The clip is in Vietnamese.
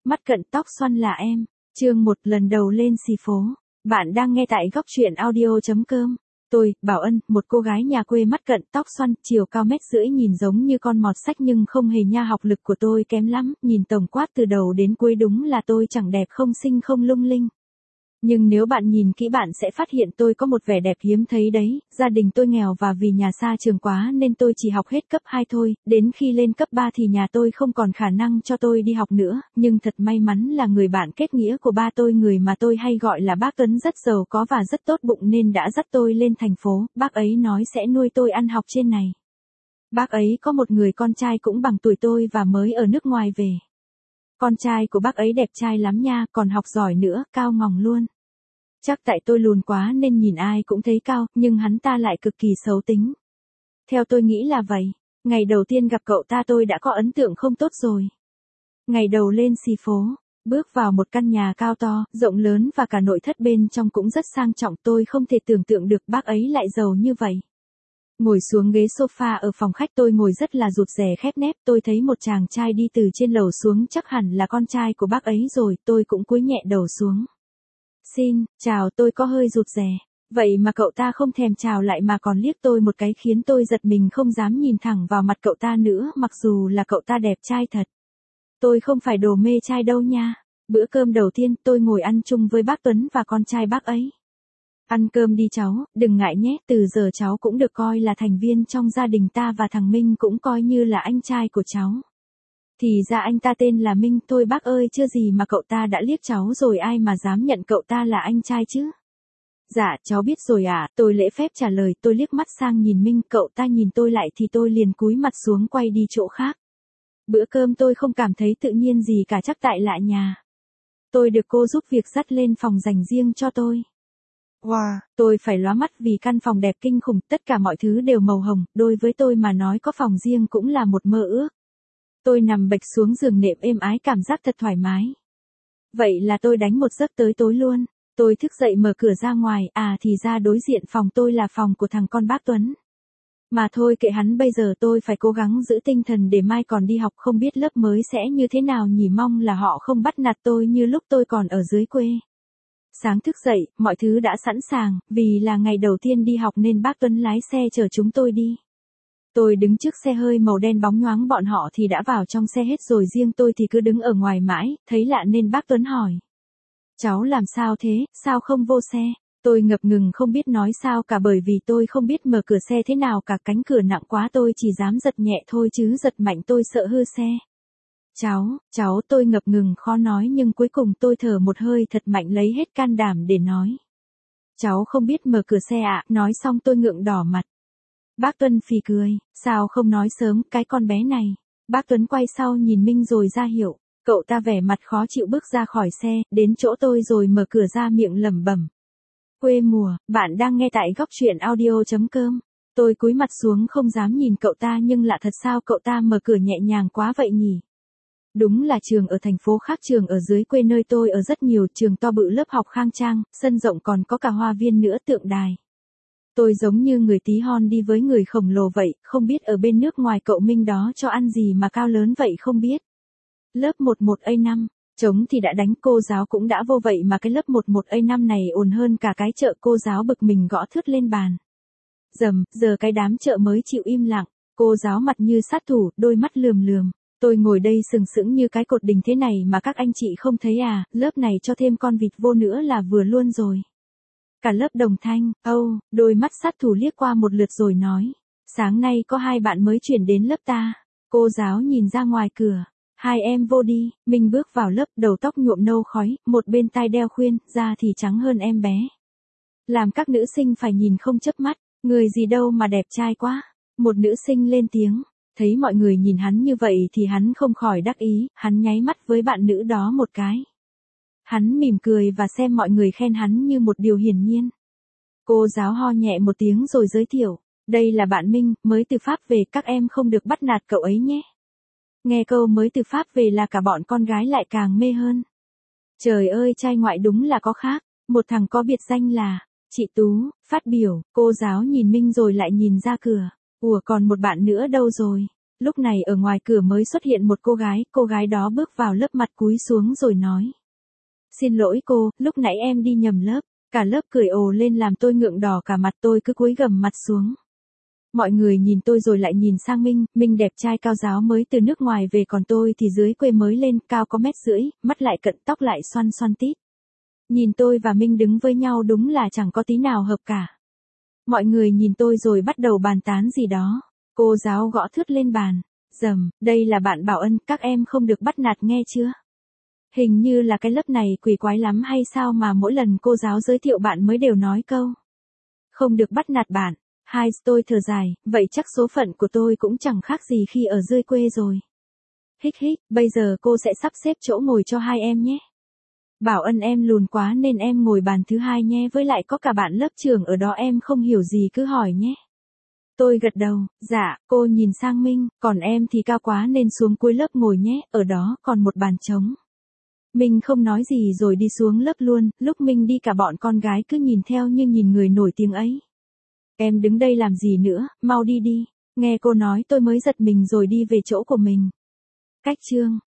Mắt cận tóc xoăn là em. Chương 1 lần đầu lên xì phố. Bạn đang nghe tại góc truyện audio.com. Tôi, Bảo Ân, một cô gái nhà quê mắt cận tóc xoăn, chiều cao 1,5 m nhìn giống như con mọt sách nhưng không hề nha, học lực của tôi kém lắm, nhìn tổng quát từ đầu đến cuối đúng là tôi chẳng đẹp không xinh không lung linh. Nhưng nếu bạn nhìn kỹ bạn sẽ phát hiện tôi có một vẻ đẹp hiếm thấy đấy, gia đình tôi nghèo và vì nhà xa trường quá nên tôi chỉ học hết cấp 2 thôi, đến khi lên cấp 3 thì nhà tôi không còn khả năng cho tôi đi học nữa, nhưng thật may mắn là người bạn kết nghĩa của ba tôi, người mà tôi hay gọi là bác Tuấn, rất giàu có và rất tốt bụng nên đã dắt tôi lên thành phố, bác ấy nói sẽ nuôi tôi ăn học trên này. Bác ấy có một người con trai cũng bằng tuổi tôi và mới ở nước ngoài về. Con trai của bác ấy đẹp trai lắm nha, còn học giỏi nữa, cao ngòng luôn. Chắc tại tôi lùn quá nên nhìn ai cũng thấy cao, nhưng hắn ta lại cực kỳ xấu tính. Theo tôi nghĩ là vậy. Ngày đầu tiên gặp cậu ta tôi đã có ấn tượng không tốt rồi. Ngày đầu lên xì phố, bước vào một căn nhà cao to, rộng lớn và cả nội thất bên trong cũng rất sang trọng, tôi không thể tưởng tượng được bác ấy lại giàu như vậy. Ngồi xuống ghế sofa ở phòng khách tôi ngồi rất là rụt rè khép nép, tôi thấy một chàng trai đi từ trên lầu xuống, chắc hẳn là con trai của bác ấy rồi, tôi cũng cúi nhẹ đầu xuống. Xin, chào, tôi có hơi rụt rè. Vậy mà cậu ta không thèm chào lại mà còn liếc tôi một cái khiến tôi giật mình không dám nhìn thẳng vào mặt cậu ta nữa, mặc dù là cậu ta đẹp trai thật. Tôi không phải đồ mê trai đâu nha. Bữa cơm đầu tiên tôi ngồi ăn chung với bác Tuấn và con trai bác ấy. Ăn cơm đi cháu, đừng ngại nhé, từ giờ cháu cũng được coi là thành viên trong gia đình ta và thằng Minh cũng coi như là anh trai của cháu. Thì ra anh ta tên là Minh, thôi bác ơi, chưa gì mà cậu ta đã liếc cháu rồi, ai mà dám nhận cậu ta là anh trai chứ. Dạ, cháu biết rồi ạ, tôi lễ phép trả lời, tôi liếc mắt sang nhìn Minh, cậu ta nhìn tôi lại thì tôi liền cúi mặt xuống quay đi chỗ khác. Bữa cơm tôi không cảm thấy tự nhiên gì cả, chắc tại lạ nhà. Tôi được cô giúp việc dắt lên phòng dành riêng cho tôi. Wow, tôi phải lóa mắt vì căn phòng đẹp kinh khủng, tất cả mọi thứ đều màu hồng, đối với tôi mà nói có phòng riêng cũng là một mơ ước. Tôi nằm bệch xuống giường nệm êm ái, cảm giác thật thoải mái. Vậy là tôi đánh một giấc tới tối luôn. Tôi thức dậy mở cửa ra ngoài, thì ra đối diện phòng tôi là phòng của thằng con bác Tuấn. Mà thôi kệ hắn, bây giờ tôi phải cố gắng giữ tinh thần để mai còn đi học, không biết lớp mới sẽ như thế nào nhỉ, mong là họ không bắt nạt tôi như lúc tôi còn ở dưới quê. Sáng thức dậy, mọi thứ đã sẵn sàng, vì là ngày đầu tiên đi học nên bác Tuấn lái xe chở chúng tôi đi. Tôi đứng trước xe hơi màu đen bóng nhoáng, bọn họ thì đã vào trong xe hết rồi, riêng tôi thì cứ đứng ở ngoài mãi, thấy lạ nên bác Tuấn hỏi. Cháu làm sao thế, sao không vô xe? Tôi ngập ngừng không biết nói sao cả, bởi vì tôi không biết mở cửa xe thế nào cả, cánh cửa nặng quá tôi chỉ dám giật nhẹ thôi chứ giật mạnh tôi sợ hư xe. Cháu, tôi ngập ngừng khó nói nhưng cuối cùng tôi thở một hơi thật mạnh lấy hết can đảm để nói. Cháu không biết mở cửa xe ạ, nói xong tôi ngượng đỏ mặt. Bác Tuấn phì cười, sao không nói sớm, cái con bé này. Bác Tuấn quay sau nhìn Minh rồi ra hiệu, cậu ta vẻ mặt khó chịu bước ra khỏi xe, đến chỗ tôi rồi mở cửa ra miệng lẩm bẩm. Quê mùa, bạn đang nghe tại góc truyện audio.com. Tôi cúi mặt xuống không dám nhìn cậu ta, nhưng lạ thật sao cậu ta mở cửa nhẹ nhàng quá vậy nhỉ? Đúng là trường ở thành phố khác trường ở dưới quê nơi tôi ở rất nhiều, trường to bự, lớp học khang trang, sân rộng còn có cả hoa viên nữa, tượng đài. Tôi giống như người tí hon đi với người khổng lồ vậy, không biết ở bên nước ngoài cậu Minh đó cho ăn gì mà cao lớn vậy không biết. Lớp 11A5, trống thì đã đánh, cô giáo cũng đã vô, vậy mà cái lớp 11A5 này ồn hơn cả cái chợ, cô giáo bực mình gõ thước lên bàn. Dầm, giờ cái đám chợ mới chịu im lặng, cô giáo mặt như sát thủ, đôi mắt lườm lườm. Tôi ngồi đây sừng sững như cái cột đình thế này mà các anh chị không thấy à, lớp này cho thêm con vịt vô nữa là vừa luôn rồi. Cả lớp đồng thanh, đôi mắt sát thủ liếc qua một lượt rồi nói. Sáng nay có 2 bạn mới chuyển đến lớp ta. Cô giáo nhìn ra ngoài cửa. 2 em vô đi, mình bước vào lớp, đầu tóc nhuộm nâu khói, một bên tai đeo khuyên, da thì trắng hơn em bé. Làm các nữ sinh phải nhìn không chớp mắt, người gì đâu mà đẹp trai quá. Một nữ sinh lên tiếng. Thấy mọi người nhìn hắn như vậy thì hắn không khỏi đắc ý, hắn nháy mắt với bạn nữ đó một cái. Hắn mỉm cười và xem mọi người khen hắn như một điều hiển nhiên. Cô giáo ho nhẹ một tiếng rồi giới thiệu, đây là bạn Minh, mới từ Pháp về, các em không được bắt nạt cậu ấy nhé. Nghe câu mới từ Pháp về là cả bọn con gái lại càng mê hơn. Trời ơi, trai ngoại đúng là có khác, một thằng có biệt danh là chị Tú, phát biểu, cô giáo nhìn Minh rồi lại nhìn ra cửa. Ủa còn một bạn nữa đâu rồi? Lúc này ở ngoài cửa mới xuất hiện một cô gái đó bước vào lớp mặt cúi xuống rồi nói. Xin lỗi cô, lúc nãy em đi nhầm lớp, cả lớp cười ồ lên làm tôi ngượng đỏ cả mặt, tôi cứ cúi gằm mặt xuống. Mọi người nhìn tôi rồi lại nhìn sang Minh, Minh đẹp trai cao ráo mới từ nước ngoài về, còn tôi thì dưới quê mới lên, cao có 1,5 m, mắt lại cận, tóc lại xoăn xoăn tít. Nhìn tôi và Minh đứng với nhau đúng là chẳng có tí nào hợp cả. Mọi người nhìn tôi rồi bắt đầu bàn tán gì đó. Cô giáo gõ thướt lên bàn. Dầm, đây là bạn Bảo Ân, các em không được bắt nạt nghe chưa? Hình như là cái lớp này quỷ quái lắm hay sao mà mỗi lần cô giáo giới thiệu bạn mới đều nói câu. Không được bắt nạt bạn. Hai, tôi thở dài, vậy chắc số phận của tôi cũng chẳng khác gì khi ở dưới quê rồi. Hích hích, bây giờ cô sẽ sắp xếp chỗ ngồi cho hai em nhé. Bảo Ân em lùn quá nên em ngồi bàn thứ hai nhé, với lại có cả bạn lớp trưởng ở đó, em không hiểu gì cứ hỏi nhé. Tôi gật đầu, dạ, cô nhìn sang Minh, còn em thì cao quá nên xuống cuối lớp ngồi nhé, ở đó còn một bàn trống. Minh không nói gì rồi đi xuống lớp luôn, lúc Minh đi cả bọn con gái cứ nhìn theo như nhìn người nổi tiếng ấy. Em đứng đây làm gì nữa, mau đi đi. Nghe cô nói tôi mới giật mình rồi đi về chỗ của mình. Cách chương